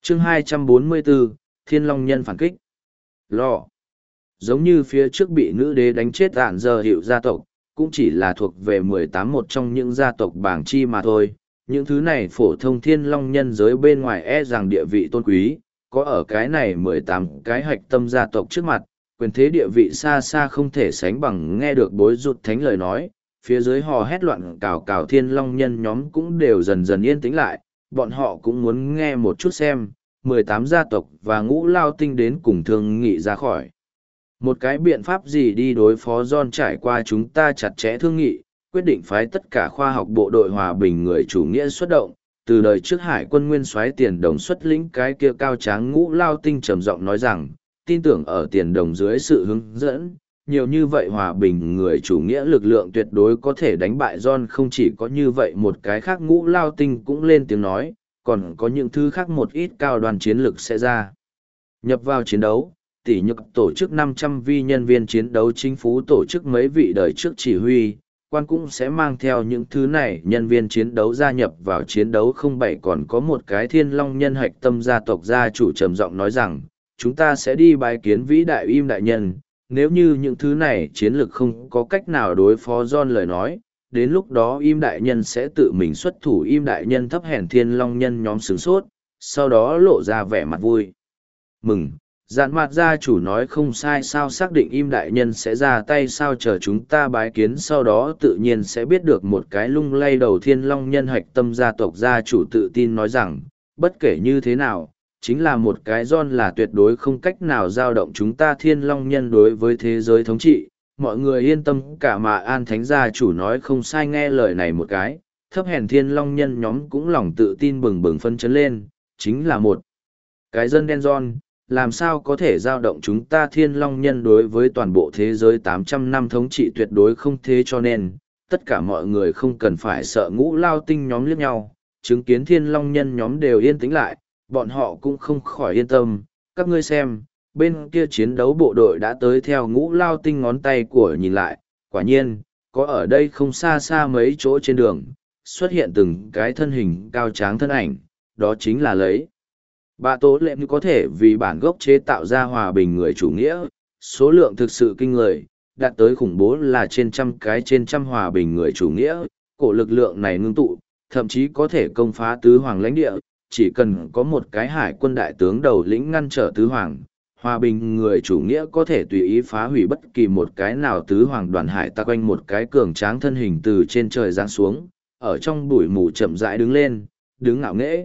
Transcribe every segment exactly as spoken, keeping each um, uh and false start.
chương hai trăm bốn mươi bốn, Thiên Long Nhân phản kích. Lò. Giống như phía trước bị nữ đế đánh chết ạn giờ hiệu gia tộc, cũng chỉ là thuộc về mười tám một trong những gia tộc bảng chi mà thôi. Những thứ này phổ thông Thiên Long Nhân giới bên ngoài e rằng địa vị tôn quý, có ở cái này mười tám cái hạch tâm gia tộc trước mặt, quyền thế địa vị xa xa không thể sánh bằng. Nghe được bối rụt thánh lời nói, phía dưới hò hét loạn cào cào Thiên Long Nhân nhóm cũng đều dần dần yên tĩnh lại, bọn họ cũng muốn nghe một chút xem, mười tám gia tộc và ngũ lao tinh đến cùng thương nghị ra khỏi. Một cái biện pháp gì đi đối phó John. Trải qua chúng ta chặt chẽ thương nghị, quyết định phái tất cả khoa học bộ đội hòa bình người chủ nghĩa xuất động, từ đời trước hải quân nguyên soái tiền đồng xuất lĩnh cái kia cao tráng ngũ lao tinh trầm giọng nói rằng, tin tưởng ở tiền đồng dưới sự hướng dẫn, nhiều như vậy hòa bình người chủ nghĩa lực lượng tuyệt đối có thể đánh bại John. Không chỉ có như vậy, một cái khác ngũ lao tinh cũng lên tiếng nói, còn có những thứ khác một ít cao đoàn chiến lược sẽ ra nhập vào chiến đấu. Tỷ như tổ chức năm trăm vi nhân viên chiến đấu, chính phủ tổ chức mấy vị đời trước chỉ huy, quan cũng sẽ mang theo những thứ này nhân viên chiến đấu gia nhập vào chiến đấu. Không bảy còn có một cái Thiên Long Nhân hạch tâm gia tộc gia chủ trầm giọng nói rằng, chúng ta sẽ đi bái kiến vĩ đại Im đại nhân, nếu như những thứ này chiến lược không có cách nào đối phó John lời nói, đến lúc đó Im đại nhân sẽ tự mình xuất thủ. Im đại nhân thấp hèn Thiên Long Nhân nhóm sửng sốt, sau đó lộ ra vẻ mặt vui mừng. Dạn mặt gia chủ nói không sai sao, xác định Im đại nhân sẽ ra tay sao, chờ chúng ta bái kiến sau đó tự nhiên sẽ biết được. Một cái lung lay đầu Thiên Long Nhân hạch tâm gia tộc gia chủ tự tin nói rằng, bất kể như thế nào, chính là một cái John là tuyệt đối không cách nào dao động chúng ta Thiên Long Nhân đối với thế giới thống trị. Mọi người yên tâm cả. Mà An Thánh gia chủ nói không sai, nghe lời này một cái, thấp hèn Thiên Long Nhân nhóm cũng lòng tự tin bừng bừng phân chấn lên, chính là một cái dân đen John, làm sao có thể dao động chúng ta Thiên Long Nhân đối với toàn bộ thế giới tám trăm năm thống trị, tuyệt đối không thế. Cho nên, tất cả mọi người không cần phải sợ. Ngũ lao tinh nhóm liếc nhau, chứng kiến Thiên Long Nhân nhóm đều yên tĩnh lại, bọn họ cũng không khỏi yên tâm. Các ngươi xem, bên kia chiến đấu bộ đội đã tới. Theo ngũ lao tinh ngón tay của nhìn lại, quả nhiên, có ở đây không xa xa mấy chỗ trên đường, xuất hiện từng cái thân hình cao tráng thân ảnh, đó chính là lấy bà tố lệ như có thể vì bản gốc chế tạo ra hòa bình người chủ nghĩa, số lượng thực sự kinh người, đạt tới khủng bố là trên trăm cái trên trăm hòa bình người chủ nghĩa. Cổ lực lượng này ngưng tụ, thậm chí có thể công phá tứ hoàng lãnh địa, chỉ cần có một cái hải quân đại tướng đầu lĩnh ngăn trở tứ hoàng, hòa bình người chủ nghĩa có thể tùy ý phá hủy bất kỳ một cái nào tứ hoàng đoàn hải tặc. Quanh một cái cường tráng thân hình từ trên trời giáng xuống, ở trong bụi mù chậm rãi đứng lên, đứng ngạo nghễ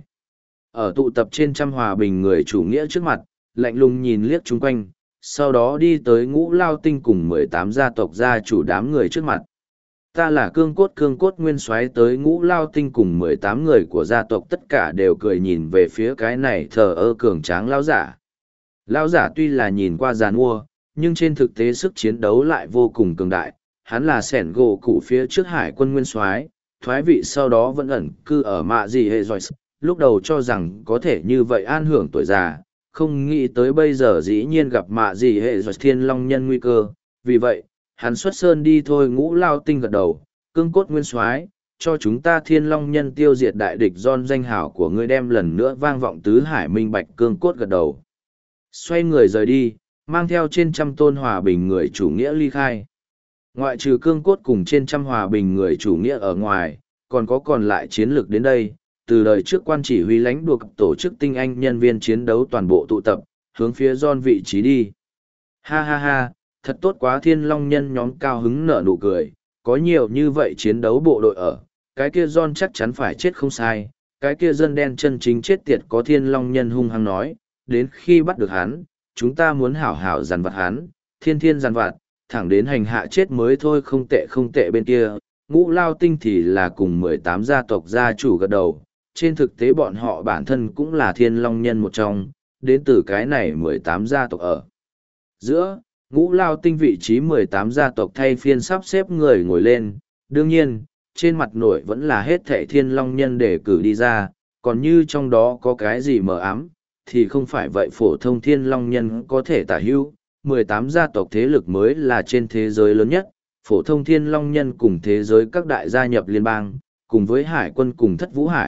ở tụ tập trên trăm hòa bình người chủ nghĩa trước mặt, lạnh lùng nhìn liếc chung quanh, sau đó đi tới ngũ lao tinh cùng mười tám gia tộc gia chủ đám người trước mặt. Ta là cương cốt cương cốt nguyên soái. Tới ngũ lao tinh cùng mười tám người của gia tộc tất cả đều cười nhìn về phía cái này thờ ơ cường tráng lao giả. Lao giả tuy là nhìn qua giàn mua, nhưng trên thực tế sức chiến đấu lại vô cùng cường đại. Hắn là sẻn gỗ cụ phía trước hải quân nguyên soái, thoái vị sau đó vẫn ẩn cư ở mạ gì hệ rồi. Lúc đầu cho rằng có thể như vậy an hưởng tuổi già, không nghĩ tới bây giờ dĩ nhiên gặp mạ gì hệ rồi Thiên Long Nhân nguy cơ. Vì vậy, hắn xuất sơn đi thôi. Ngũ lao tinh gật đầu, cương cốt nguyên soái, cho chúng ta Thiên Long Nhân tiêu diệt đại địch John. Danh hảo của ngươi đem lần nữa vang vọng tứ hải minh bạch. Cương cốt gật đầu, xoay người rời đi, mang theo trên trăm tôn hòa bình người chủ nghĩa ly khai. Ngoại trừ cương cốt cùng trên trăm hòa bình người chủ nghĩa ở ngoài, còn có còn lại chiến lược đến đây. Từ đời trước quan chỉ huy lãnh đuộc tổ chức tinh anh nhân viên chiến đấu toàn bộ tụ tập, hướng phía John vị trí đi. Ha ha ha, thật tốt quá. Thiên Long Nhân nhóm cao hứng nở nụ cười, có nhiều như vậy chiến đấu bộ đội ở, cái kia John chắc chắn phải chết không sai. Cái kia dân đen chân chính chết tiệt. Có Thiên Long Nhân hung hăng nói, đến khi bắt được hắn, chúng ta muốn hảo hảo dằn vặt hắn, thiên thiên dằn vặt, thẳng đến hành hạ chết mới thôi. Không tệ không tệ. Bên kia, ngũ lao tinh thì là cùng mười tám gia tộc gia chủ gật đầu. Trên thực tế bọn họ bản thân cũng là Thiên Long Nhân một trong, đến từ cái này mười tám gia tộc ở giữa. Ngũ lao tinh vị trí mười tám gia tộc thay phiên sắp xếp người ngồi lên, đương nhiên, trên mặt nổi vẫn là hết thệ Thiên Long Nhân để cử đi ra, còn như trong đó có cái gì mờ ám, thì không phải vậy. Phổ thông Thiên Long Nhân có thể tả hữu, mười tám gia tộc thế lực mới là trên thế giới lớn nhất, phổ thông Thiên Long Nhân cùng thế giới các đại gia nhập liên bang, cùng với hải quân cùng thất vũ hải,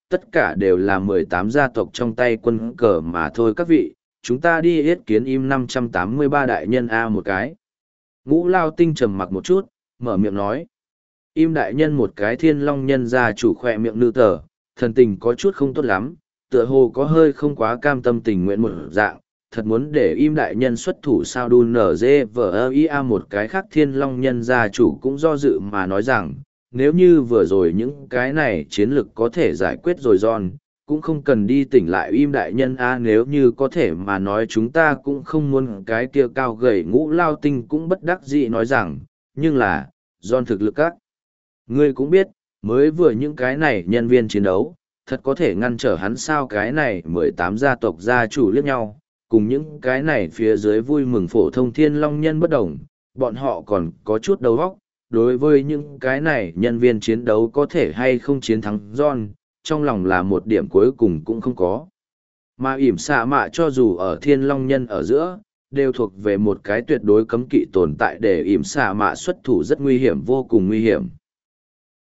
tất cả đều là mười tám gia tộc trong tay quân cờ mà thôi các vị, chúng ta đi yết kiến im năm trăm tám mươi ba đại nhân A một cái. Ngũ Lao Tinh trầm mặc một chút, mở miệng nói. Im đại nhân một cái thiên long nhân gia chủ khỏe miệng nư tờ, thần tình có chút không tốt lắm, tựa hồ có hơi không quá cam tâm tình nguyện một dạng, thật muốn để im đại nhân xuất thủ sao đu nở dê vờ ia một cái khác thiên long nhân gia chủ cũng do dự mà nói rằng, nếu như vừa rồi những cái này chiến lực có thể giải quyết rồi giòn, cũng không cần đi tỉnh lại im đại nhân a nếu như có thể mà nói chúng ta cũng không muốn cái kia cao gầy Ngũ Lao Tinh cũng bất đắc dĩ nói rằng, nhưng là, giòn thực lực các. Ngươi cũng biết, mới vừa những cái này nhân viên chiến đấu, thật có thể ngăn trở hắn sao cái này mười tám gia tộc gia chủ liếc nhau, cùng những cái này phía dưới vui mừng phổ thông thiên long nhân bất đồng, bọn họ còn có chút đầu óc, đối với những cái này nhân viên chiến đấu có thể hay không chiến thắng John, trong lòng là một điểm cuối cùng cũng không có. Mà ỉm xạ mạ cho dù ở thiên long nhân ở giữa, đều thuộc về một cái tuyệt đối cấm kỵ tồn tại để ỉm xạ mạ xuất thủ rất nguy hiểm vô cùng nguy hiểm.